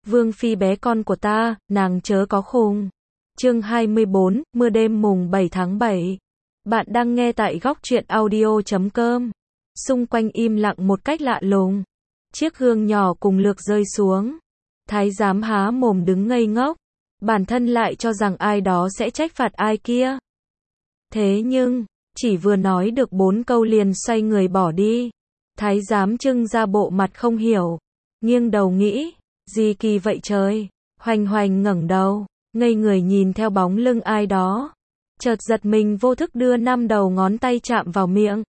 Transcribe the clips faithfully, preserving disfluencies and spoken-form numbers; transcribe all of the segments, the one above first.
Vương phi bé con của ta, nàng chớ có khùng. Chương hai mươi bốn, mưa đêm mùng bảy tháng bảy. Bạn đang nghe tại góc truyện audio chấm com. Xung quanh im lặng một cách lạ lùng. Chiếc gương nhỏ cùng lược rơi xuống. Thái giám há mồm đứng ngây ngốc. Bản thân lại cho rằng ai đó sẽ trách phạt ai kia. Thế nhưng, chỉ vừa nói được bốn câu liền xoay người bỏ đi. Thái giám trưng ra bộ mặt không hiểu. Nghiêng đầu nghĩ, gì kỳ vậy trời. Hoành hoành ngẩng đầu, ngây người nhìn theo bóng lưng ai đó. Chợt giật mình vô thức đưa năm đầu ngón tay chạm vào miệng.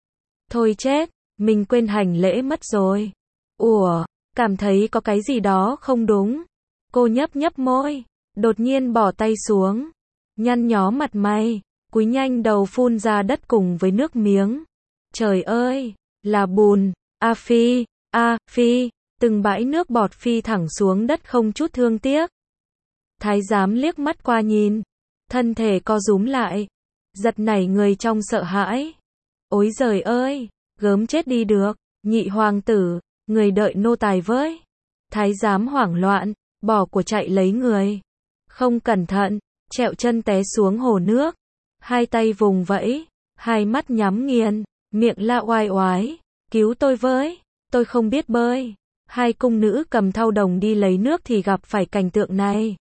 Thôi chết, mình quên hành lễ mất rồi. Ủa, cảm thấy có cái gì đó không đúng. Cô nhấp nhấp môi, đột nhiên bỏ tay xuống. Nhăn nhó mặt mày, cúi nhanh đầu phun ra đất cùng với nước miếng. Trời ơi, là bùn, a phi, a phi, từng bãi nước bọt phi thẳng xuống đất không chút thương tiếc. Thái giám liếc mắt qua nhìn, thân thể co rúm lại, giật nảy người trong sợ hãi. Ối giời ơi, gớm chết đi được, nhị hoàng tử, người đợi nô tài với. Thái giám hoảng loạn, bỏ của chạy lấy người. Không cẩn thận, trẹo chân té xuống hồ nước. Hai tay vùng vẫy, hai mắt nhắm nghiền, miệng la oai oái, cứu tôi với, tôi không biết bơi. Hai cung nữ cầm thau đồng đi lấy nước thì gặp phải cảnh tượng này.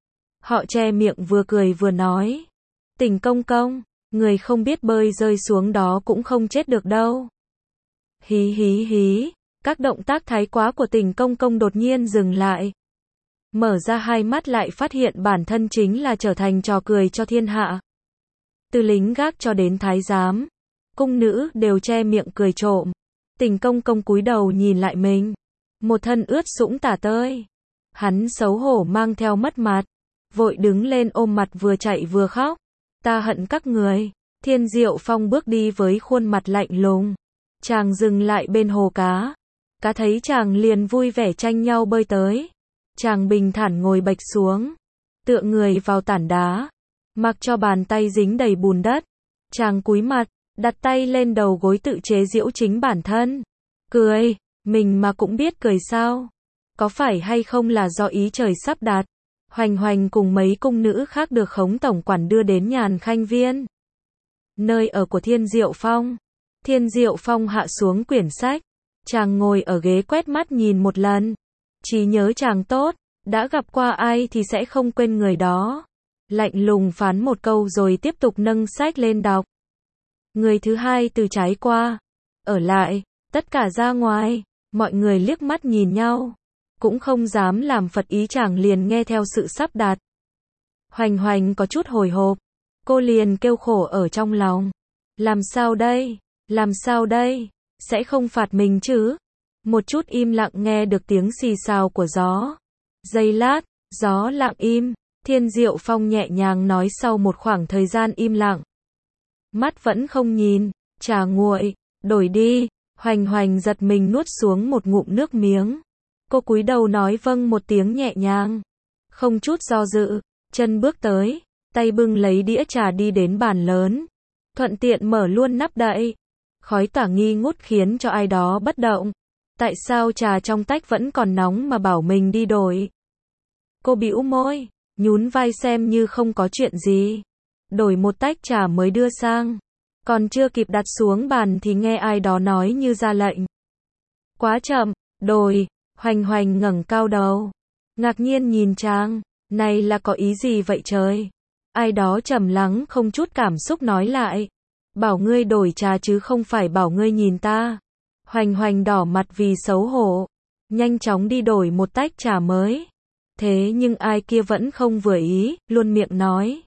Họ che miệng vừa cười vừa nói. Tỉnh công công, người không biết bơi rơi xuống đó cũng không chết được đâu. Hí hí hí, các động tác thái quá của Tỉnh công công đột nhiên dừng lại. Mở ra hai mắt lại phát hiện bản thân chính là trở thành trò cười cho thiên hạ. Từ lính gác cho đến thái giám, cung nữ đều che miệng cười trộm. Tỉnh công công cúi đầu nhìn lại mình. Một thân ướt sũng tả tơi. Hắn xấu hổ mang theo mất mặt. Vội đứng lên ôm mặt vừa chạy vừa khóc. Ta hận các người. Thiên Diệu Phong bước đi với khuôn mặt lạnh lùng. Chàng dừng lại bên hồ cá. Cá thấy chàng liền vui vẻ tranh nhau bơi tới. Chàng bình thản ngồi bạch xuống. Tựa người vào tảng đá. Mặc cho bàn tay dính đầy bùn đất. Chàng cúi mặt, đặt tay lên đầu gối tự chế giễu chính bản thân. Cười. Mình mà cũng biết cười sao? Có phải hay không là do ý trời sắp đặt? Hoành hoành cùng mấy cung nữ khác được Khống tổng quản đưa đến Nhàn Khanh Viên. Nơi ở của Thiên Diệu Phong. Thiên Diệu Phong hạ xuống quyển sách. Chàng ngồi ở ghế quét mắt nhìn một lần. Trí nhớ chàng tốt, đã gặp qua ai thì sẽ không quên người đó. Lạnh lùng phán một câu rồi tiếp tục nâng sách lên đọc. Người thứ hai từ trái qua. Ở lại, tất cả ra ngoài. Mọi người liếc mắt nhìn nhau, cũng không dám làm phật ý chàng liền nghe theo sự sắp đặt. Hoành hoành có chút hồi hộp, cô liền kêu khổ ở trong lòng. Làm sao đây? Làm sao đây? Sẽ không phạt mình chứ? Một chút im lặng nghe được tiếng xì xào của gió. Giây lát, gió lặng im, Thiên Diệu Phong nhẹ nhàng nói sau một khoảng thời gian im lặng. Mắt vẫn không nhìn, trà nguội, đổi đi. Hoành hoành giật mình nuốt xuống một ngụm nước miếng. Cô cúi đầu nói vâng một tiếng nhẹ nhàng. Không chút do dự, chân bước tới, tay bưng lấy đĩa trà đi đến bàn lớn. Thuận tiện mở luôn nắp đậy. Khói tỏa nghi ngút khiến cho ai đó bất động. Tại sao trà trong tách vẫn còn nóng mà bảo mình đi đổi? Cô bĩu môi, nhún vai xem như không có chuyện gì. Đổi một tách trà mới đưa sang. Còn chưa kịp đặt xuống bàn thì nghe ai đó nói như ra lệnh. Quá chậm, đổi. Hoành hoành ngẩng cao đầu. Ngạc nhiên nhìn chàng, này là có ý gì vậy trời? Ai đó trầm lắng không chút cảm xúc nói lại. Bảo ngươi đổi trà chứ không phải bảo ngươi nhìn ta. Hoành hoành đỏ mặt vì xấu hổ. Nhanh chóng đi đổi một tách trà mới. Thế nhưng ai kia vẫn không vừa ý, luôn miệng nói.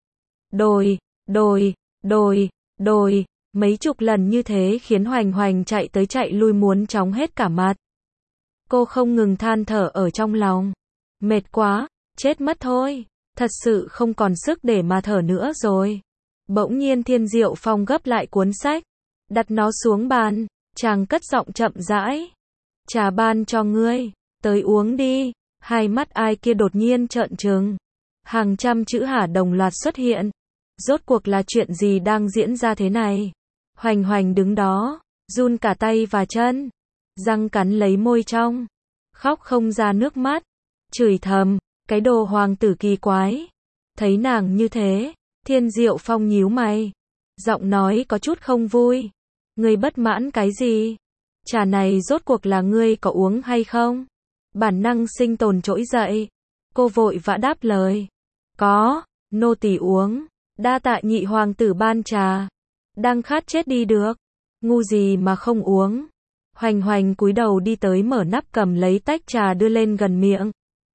Đổi, đổi, đổi. Đổi, mấy chục lần như thế khiến Hoành Hoành chạy tới chạy lui muốn chóng hết cả mặt. Cô không ngừng than thở ở trong lòng. Mệt quá, chết mất thôi. Thật sự không còn sức để mà thở nữa rồi. Bỗng nhiên Thiên Diệu Phong gấp lại cuốn sách. Đặt nó xuống bàn, chàng cất giọng chậm rãi. Trà ban cho ngươi, tới uống đi. Hai mắt ai kia đột nhiên trợn trừng. Hàng trăm chữ hả đồng loạt xuất hiện. Rốt cuộc là chuyện gì đang diễn ra thế này? Hoành hoành đứng đó, run cả tay và chân, răng cắn lấy môi trong, khóc không ra nước mắt. chửi thầm, cái đồ hoàng tử kỳ quái. Thấy nàng như thế, Thiên Diệu Phong nhíu mày, giọng nói có chút không vui. Ngươi bất mãn cái gì? Trà này rốt cuộc là ngươi có uống hay không? Bản năng sinh tồn trỗi dậy. Cô vội vã đáp lời. Có, nô tỳ uống. Đa tạ nhị hoàng tử ban trà. Đang khát chết đi được. Ngu gì mà không uống. Hoành Hoành cúi đầu đi tới mở nắp cầm lấy tách trà đưa lên gần miệng.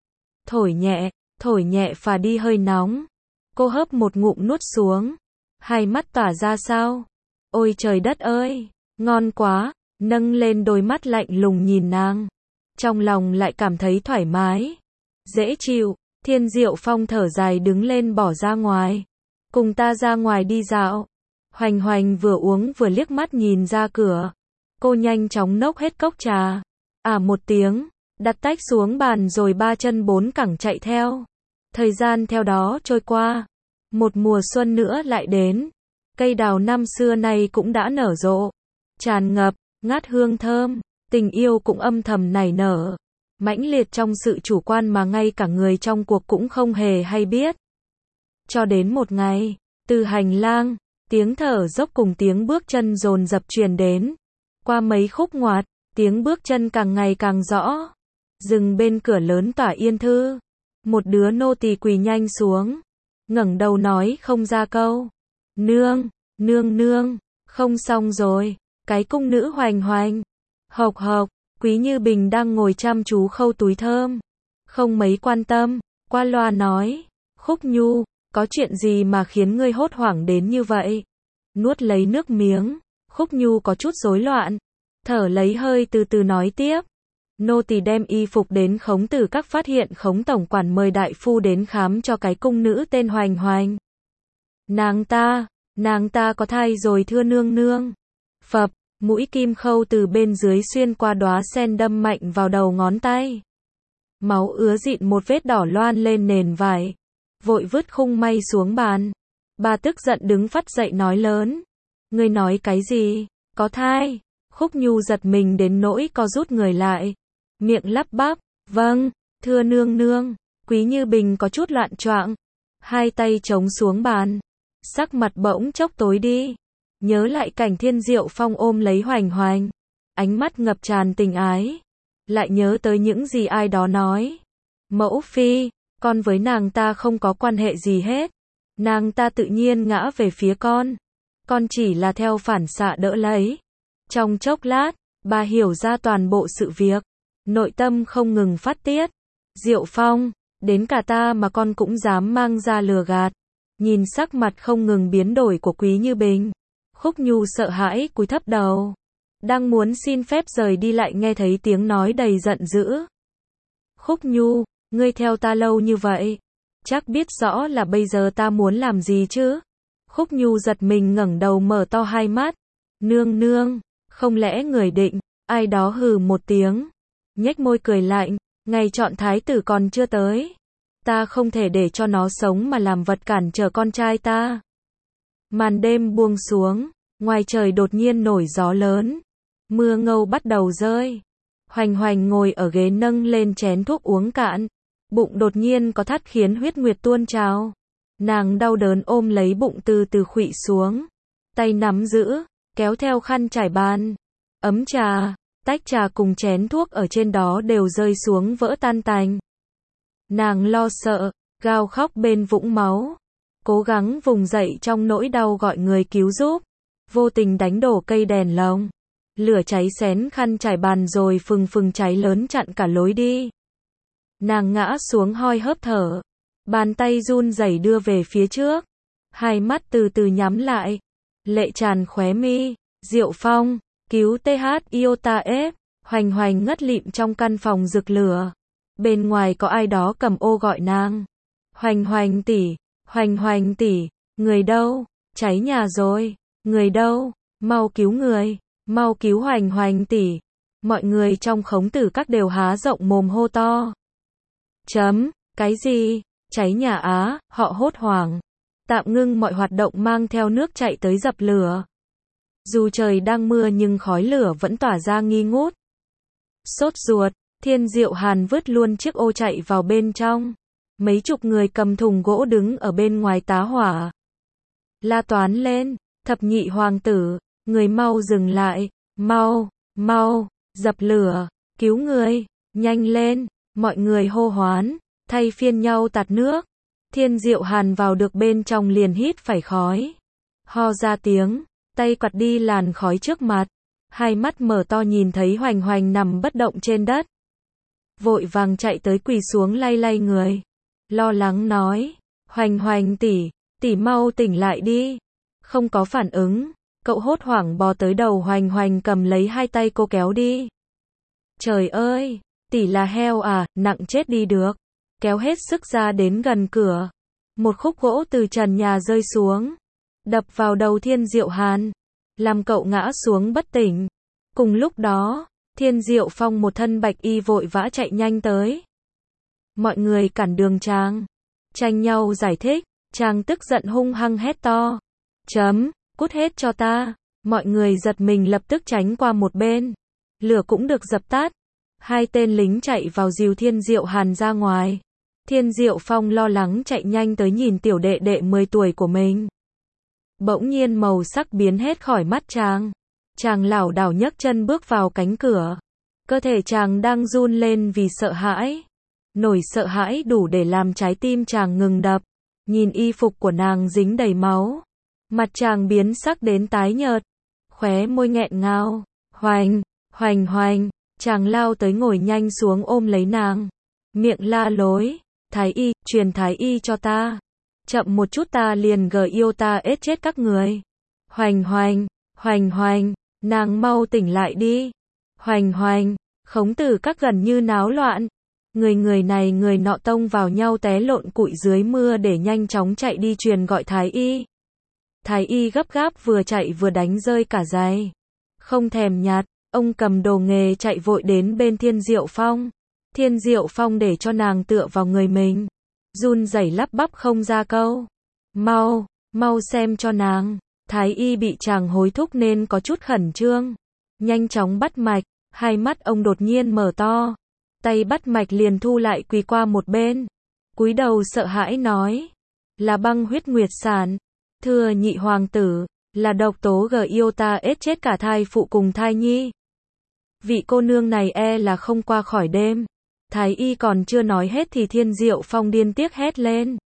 Thổi nhẹ, thổi nhẹ phà đi hơi nóng. Cô hớp một ngụm nuốt xuống. Hai mắt tỏa ra sao? Ôi trời đất ơi, ngon quá. Nâng lên đôi mắt lạnh lùng nhìn nàng. Trong lòng lại cảm thấy thoải mái. Dễ chịu. Thiên Diệu Phong thở dài đứng lên bỏ ra ngoài. Cùng ta ra ngoài đi dạo. Hoành Hoành vừa uống vừa liếc mắt nhìn ra cửa. Cô nhanh chóng nốc hết cốc trà. À một tiếng, đặt tách xuống bàn rồi ba chân bốn cẳng chạy theo. Thời gian theo đó trôi qua. Một mùa xuân nữa lại đến. Cây đào năm xưa này cũng đã nở rộ. Tràn ngập, ngát hương thơm. Tình yêu cũng âm thầm nảy nở. Mãnh liệt trong sự chủ quan mà ngay cả người trong cuộc cũng không hề hay biết. Cho đến một ngày, từ hành lang, tiếng thở dốc cùng tiếng bước chân dồn dập truyền đến. Qua mấy khúc ngoặt, tiếng bước chân càng ngày càng rõ. Dừng bên cửa lớn tỏa yên thư. Một đứa nô tỳ quỳ nhanh xuống. Ngẩng đầu nói không ra câu. Nương, nương nương, không xong rồi. Cái cung nữ Hoành Hoành. Hộc hộc, Quý Như Bình đang ngồi chăm chú khâu túi thơm. Không mấy quan tâm, qua loa nói. Khúc Nhu, có chuyện gì mà khiến ngươi hốt hoảng đến như vậy? Nuốt lấy nước miếng, Khúc Nhu có chút rối loạn. Thở lấy hơi từ từ nói tiếp. Nô tỳ đem y phục đến Khống Tử Các phát hiện Khống tổng quản mời đại phu đến khám cho cái cung nữ tên Hoành Hoành. Nàng ta, nàng ta có thai rồi thưa nương nương. Phập, mũi kim khâu từ bên dưới xuyên qua đóa sen đâm mạnh vào đầu ngón tay. Máu ứa dịn một vết đỏ loan lên nền vải. Vội vứt khung may xuống bàn. Bà tức giận đứng phắt dậy nói lớn. Ngươi nói cái gì? Có thai? Khúc Nhu giật mình đến nỗi co rút người lại. Miệng lắp bắp. Vâng, thưa nương nương. Quý Như Bình có chút loạn choạng. Hai tay chống xuống bàn. Sắc mặt bỗng chốc tối đi. Nhớ lại cảnh Thiên Diệu Phong ôm lấy Hoành Hoành. Ánh mắt ngập tràn tình ái. Lại nhớ tới những gì ai đó nói. Mẫu phi, con với nàng ta không có quan hệ gì hết. Nàng ta tự nhiên ngã về phía con. Con chỉ là theo phản xạ đỡ lấy. Trong chốc lát, bà hiểu ra toàn bộ sự việc. Nội tâm không ngừng phát tiết. Diệu Phong, đến cả ta mà con cũng dám mang ra lừa gạt. Nhìn sắc mặt không ngừng biến đổi của Quý Như Bình. Khúc Nhu sợ hãi cúi thấp đầu. Đang muốn xin phép rời đi lại nghe thấy tiếng nói đầy giận dữ. Khúc Nhu, ngươi theo ta lâu như vậy. Chắc biết rõ là bây giờ ta muốn làm gì chứ? Khúc Nhu giật mình ngẩng đầu mở to hai mắt. Nương nương, không lẽ người định, ai đó hừ một tiếng. Nhếch môi cười lạnh, ngày chọn thái tử còn chưa tới. Ta không thể để cho nó sống mà làm vật cản trở con trai ta. Màn đêm buông xuống, ngoài trời đột nhiên nổi gió lớn. Mưa ngâu bắt đầu rơi. Hoành Hoành ngồi ở ghế nâng lên chén thuốc uống cạn. Bụng đột nhiên có thắt khiến huyết nguyệt tuôn trào. Nàng đau đớn ôm lấy bụng từ từ khuỵu xuống. Tay nắm giữ, kéo theo khăn trải bàn. Ấm trà, tách trà cùng chén thuốc ở trên đó đều rơi xuống vỡ tan tành. Nàng lo sợ, gào khóc bên vũng máu. Cố gắng vùng dậy trong nỗi đau gọi người cứu giúp. Vô tình đánh đổ cây đèn lồng. Lửa cháy xén khăn trải bàn rồi phừng phừng cháy lớn chặn cả lối đi. Nàng ngã xuống hoi hớp thở. Bàn tay run rẩy đưa về phía trước. Hai mắt từ từ nhắm lại. Lệ tràn khóe mi. Diệu Phong, cứu tê hát Iota F. Hoành Hoành ngất lịm trong căn phòng rực lửa. Bên ngoài có ai đó cầm ô gọi nàng. Hoành Hoành tỷ, Hoành Hoành tỷ, người đâu? Cháy nhà rồi, người đâu? Mau cứu người, mau cứu Hoành Hoành tỷ. Mọi người trong Khống Tử Các đều há rộng mồm hô to. Chấm, cái gì? Cháy nhà á, họ hốt hoảng. Tạm ngưng mọi hoạt động mang theo nước chạy tới dập lửa. Dù trời đang mưa nhưng khói lửa vẫn tỏa ra nghi ngút. Sốt ruột, Thiên Diệu Hàn vứt luôn chiếc ô chạy vào bên trong. Mấy chục người cầm thùng gỗ đứng ở bên ngoài tá hỏa. La toán lên, thập nhị hoàng tử, người mau dừng lại, mau, mau, dập lửa, cứu người, nhanh lên, mọi người hô hoán, thay phiên nhau tạt nước. Thiên Diệu Hàn vào được bên trong liền hít phải khói. Ho ra tiếng, tay quạt đi làn khói trước mặt. Hai mắt mở to nhìn thấy Hoành Hoành nằm bất động trên đất. Vội vàng chạy tới quỳ xuống lay lay người. Lo lắng nói, Hoành Hoành tỷ, tỷ mau tỉnh lại đi. Không có phản ứng, cậu hốt hoảng bò tới đầu Hoành Hoành cầm lấy hai tay cô kéo đi. Trời ơi, tỷ là heo à, nặng chết đi được. Kéo hết sức ra đến gần cửa. Một khúc gỗ từ trần nhà rơi xuống, đập vào đầu Thiên Diệu Hàn, làm cậu ngã xuống bất tỉnh. Cùng lúc đó, Thiên Diệu Phong một thân bạch y vội vã chạy nhanh tới. Mọi người cản đường chàng, tranh nhau giải thích, chàng tức giận hung hăng hét to. Chấm, cút hết cho ta. Mọi người giật mình lập tức tránh qua một bên. Lửa cũng được dập tắt. Hai tên lính chạy vào dìu Thiên Diệu Hàn ra ngoài. Thiên Diệu Phong lo lắng chạy nhanh tới nhìn tiểu đệ đệ mười tuổi của mình. Bỗng nhiên màu sắc biến hết khỏi mắt chàng. Chàng lảo đảo nhấc chân bước vào cánh cửa. Cơ thể chàng đang run lên vì sợ hãi. Nỗi sợ hãi đủ để làm trái tim chàng ngừng đập. Nhìn y phục của nàng dính đầy máu. Mặt chàng biến sắc đến tái nhợt. Khóe môi nghẹn ngào. Hoành, Hoành Hoành. Chàng lao tới ngồi nhanh xuống ôm lấy nàng. Miệng la lối. Thái y, truyền thái y cho ta. Chậm một chút ta liền gờ yêu ta ết chết các người. Hoành Hoành, Hoành Hoành, nàng mau tỉnh lại đi. Hoành Hoành, khống tử các gần như náo loạn. Người người này người nọ tông vào nhau té lộn cụi dưới mưa để nhanh chóng chạy đi truyền gọi thái y. Thái y gấp gáp vừa chạy vừa đánh rơi cả giày. Không thèm nhặt, ông cầm đồ nghề chạy vội đến bên Thiên Diệu Phong. Thiên Diệu Phong để cho nàng tựa vào người mình. Run rẩy lắp bắp không ra câu. Mau, mau xem cho nàng. Thái y bị chàng hối thúc nên có chút khẩn trương. Nhanh chóng bắt mạch, hai mắt ông đột nhiên mở to. Tay bắt mạch liền thu lại quỳ qua một bên. Cúi đầu sợ hãi nói. Là băng huyết nguyệt sản. Thưa nhị hoàng tử, là độc tố gờ yêu ta ết chết cả thai phụ cùng thai nhi. Vị cô nương này e là không qua khỏi đêm. Thái y còn chưa nói hết thì Thiên Diệu Phong điên tiếc hét lên.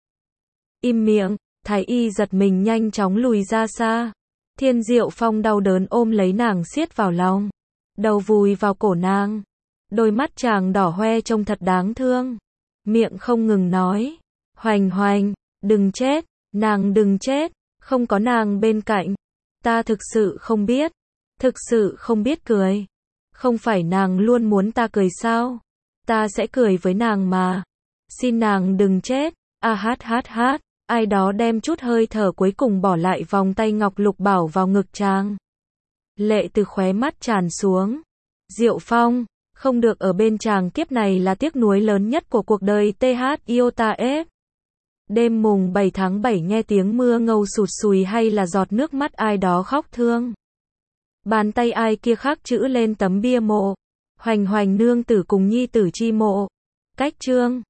Im miệng, thái y giật mình nhanh chóng lùi ra xa. Thiên Diệu Phong đau đớn ôm lấy nàng siết vào lòng. Đầu vùi vào cổ nàng. Đôi mắt chàng đỏ hoe trông thật đáng thương. Miệng không ngừng nói. Hoành Hoành, đừng chết, nàng đừng chết, không có nàng bên cạnh. Ta thực sự không biết, thực sự không biết cười. Không phải nàng luôn muốn ta cười sao? Ta sẽ cười với nàng mà. Xin nàng đừng chết. A hát hát hát. Ai đó đem chút hơi thở cuối cùng bỏ lại vòng tay ngọc lục bảo vào ngực chàng. Lệ từ khóe mắt tràn xuống. Diệu Phong, không được ở bên chàng kiếp này là tiếc nuối lớn nhất của cuộc đời tê hát Iota F. Đêm mùng bảy tháng bảy nghe tiếng mưa ngâu sụt sùi hay là giọt nước mắt ai đó khóc thương. Bàn tay ai kia khắc chữ lên tấm bia mộ. Hoành Hoành nương tử cùng nhi tử chi mộ. Cách chương